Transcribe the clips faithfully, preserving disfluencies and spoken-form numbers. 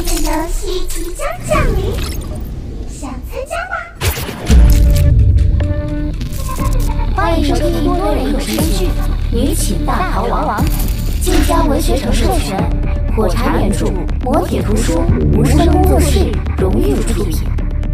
的游戏即将降临，想参加吗？ 欢迎收听多人有声剧《女寝大逃亡》，晋江文学城授权，火柴原著，磨铁图书，无声工作室荣誉出品。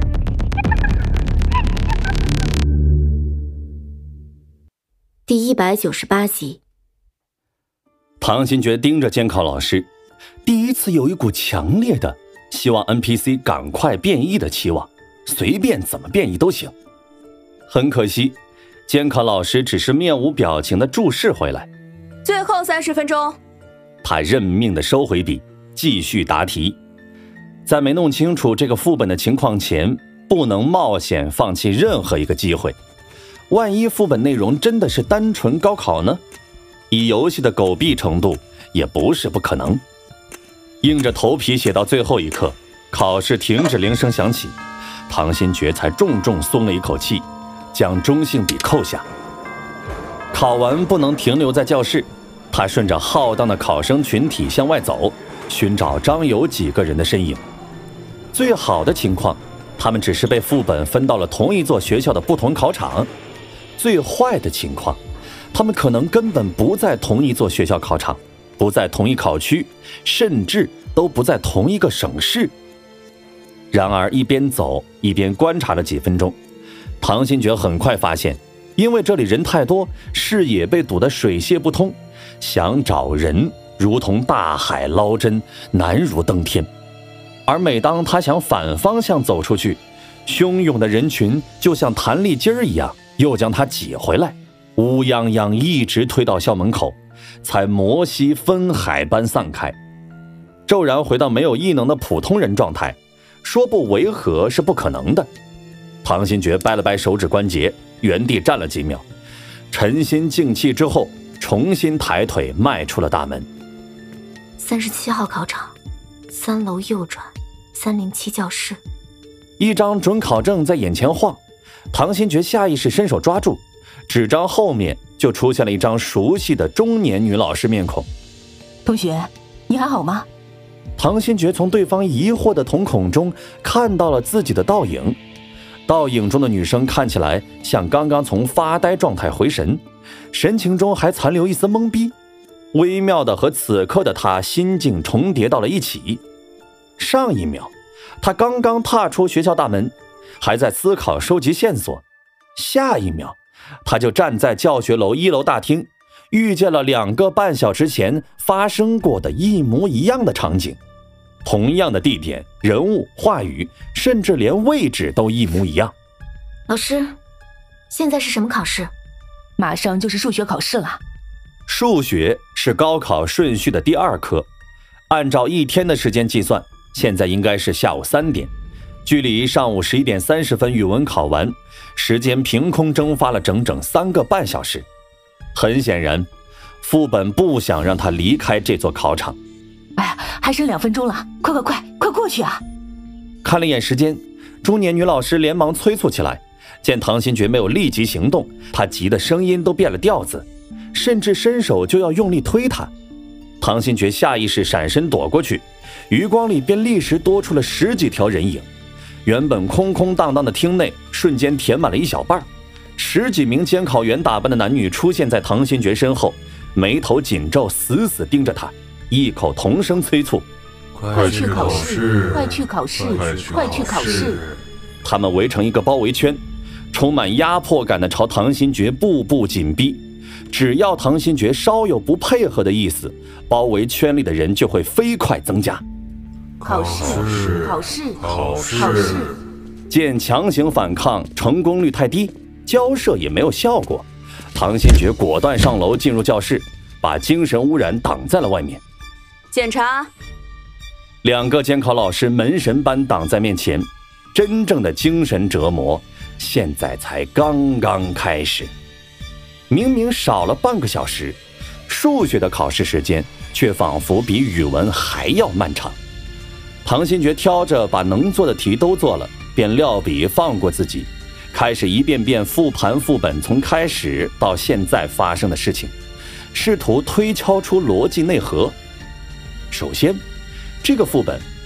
第一百九十八集。 唐新觉盯着监考老师，第一次有一股强烈的希望 N P C 赶快变异的期望，随便怎么变异都行。很可惜，监考老师只是面无表情地注视回来。 最后三十分钟。 他认命地收回笔，继续答题。在没弄清楚这个副本的情况前，不能冒险放弃任何一个机会。万一副本内容真的是单纯高考呢？以游戏的狗币程度，也不是不可能。硬着头皮写到最后一刻，考试停止铃声响起，唐新觉才重重松了一口气，将中性笔扣下。考完不能停留在教室，他顺着浩荡的考生群体向外走，寻找张有几个人的身影。最好的情况，他们只是被副本分到了同一座学校的不同考场。最坏的情况，他们可能根本不在同一座学校考场，不在同一考区，甚至都不在同一个省市。然而一边走一边观察了几分钟，唐新觉很快发现，因为这里人太多，视野被堵得水泄不通，想找人如同大海捞针，难如登天。而每当他想反方向走出去，汹涌的人群就像弹力筋儿一样又将他挤回来，乌泱泱一直推到校门口，才摩西分海般散开。骤然回到没有异能的普通人状态，说不违和是不可能的。唐新觉掰了掰手指关节，原地站了几秒，沉心静气之后，重新抬腿迈出了大门。 三十七号考场，三楼右转，三零七教室。 一张准考证在眼前晃，唐新觉下意识伸手抓住，纸张后面就出现了一张熟悉的中年女老师面孔。 同学，你还好吗？ 唐新觉从对方疑惑的瞳孔中看到了自己的倒影，倒影中的女生看起来像刚刚从发呆状态回神，神情中还残留一丝懵逼，微妙的和此刻的她心境重叠到了一起。上一秒她刚刚踏出学校大门，还在思考收集线索，下一秒她就站在教学楼一楼大厅，遇见了两个半小时前发生过的一模一样的场景，同样的地点、人物、话语，甚至连位置都一模一样。 老师，现在是什么考试？ 马上就是数学考试了。 数学是高考顺序的第二科，按照一天的时间计算，现在应该是下午三点，距离上午十一点三十分语文考完，时间凭空蒸发了整整三个半小时。很显然，副本不想让他离开这座考场。 哎呀，还剩两分钟了，快快快，快过去啊！ 看了一眼时间，中年女老师连忙催促起来。见唐新觉没有立即行动，她急得声音都变了调子，甚至伸手就要用力推他。唐新觉下意识闪身躲过去，余光里便立时多出了十几条人影。原本空空荡荡的厅内瞬间填满了一小半，十几名监考员打扮的男女出现在唐新觉身后，眉头紧皱，死死盯着他，异口同声催促： 快去考试，快去考试，快去考试！ 他们围成一个包围圈，充满压迫感地朝唐新觉步步紧逼。只要唐新觉稍有不配合的意思，包围圈里的人就会飞快增加。 考试，考试， 考试， 考试！ 见强行反抗成功率太低，交涉也没有效果，唐新觉果断上楼进入教室，把精神污染挡在了外面。 检查。 两个监考老师门神般挡在面前，真正的精神折磨现在才刚刚开始。明明少了半个小时，数学的考试时间却仿佛比语文还要漫长。唐新觉挑着把能做的题都做了，便撂笔放过自己，开始一遍遍复盘副本从开始到现在发生的事情，试图推敲出逻辑内核。首先，这个副本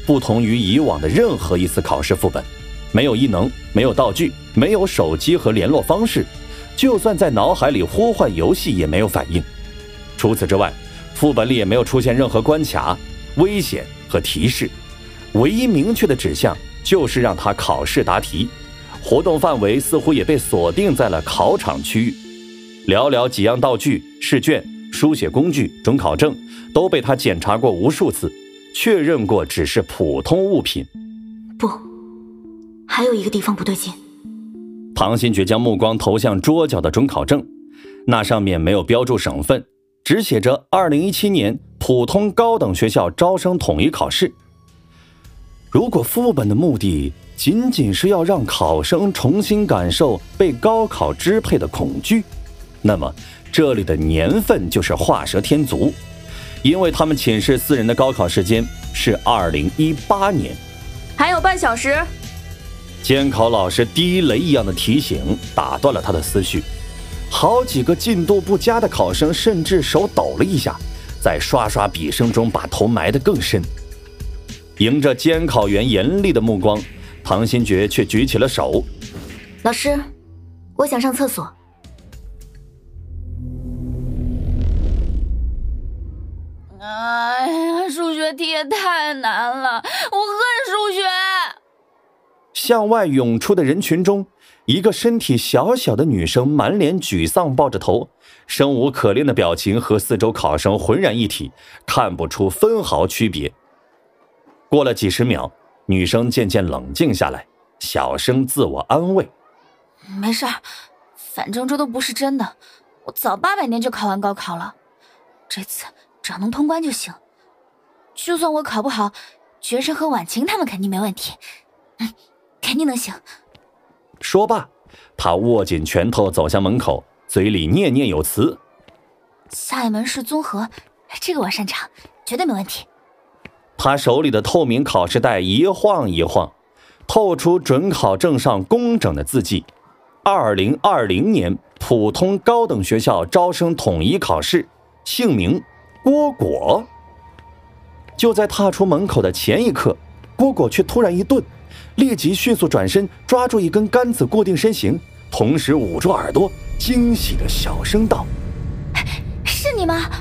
不同于以往的任何一次考试副本，没有异能，没有道具，没有手机和联络方式，就算在脑海里呼唤游戏也没有反应。除此之外，副本里也没有出现任何关卡、危险和提示，唯一明确的指向就是让他考试答题，活动范围似乎也被锁定在了考场区域。寥寥几样道具、试卷、书写工具、准考证都被他检查过无数次，确认过只是普通物品。 不，还有一个地方不对劲。 唐新觉将目光投向桌角的准考证，那上面没有标注省份，只写着二零一七年普通高等学校招生统一考试。如果副本的目的仅仅是要让考生重新感受被高考支配的恐惧，那么这里的年份就是画蛇添足，因为他们寝室四人的高考时间是二零一八年。 还有半小时。 监考老师地雷一样的提醒打断了他的思绪，好几个进度不佳的考生甚至手抖了一下，在刷刷笔声中把头埋得更深。迎着监考员严厉的目光，唐新觉却举起了手。 老师，我想上厕所。 哎呀，数学题也太难了，我恨数学。 向外涌出的人群中，一个身体小小的女生满脸沮丧，抱着头，生无可恋的表情和四周考生浑然一体，看不出分毫区别。过了几十秒，女生渐渐冷静下来，小声自我安慰： 没事儿，反正这都不是真的，我早八百年就考完高考了，这次只要能通关就行。就算我考不好，觉生和婉晴他们肯定没问题，嗯，肯定能行。 说罢，他握紧拳头走向门口，嘴里念念有词： 下一门是综合，这个我擅长，绝对没问题。 他手里的透明考试袋一晃一晃，透出准考证上工整的字迹：二零二零年普通高等学校招生统一考试，姓名郭果。就在踏出门口的前一刻，郭果却突然一顿，立即迅速转身，抓住一根杆子固定身形，同时捂住耳朵，惊喜的小声道： 是你吗？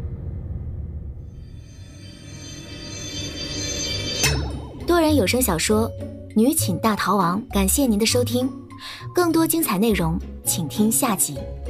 多人有声小说《女寝大逃亡》，感谢您的收听，更多精彩内容请听下集。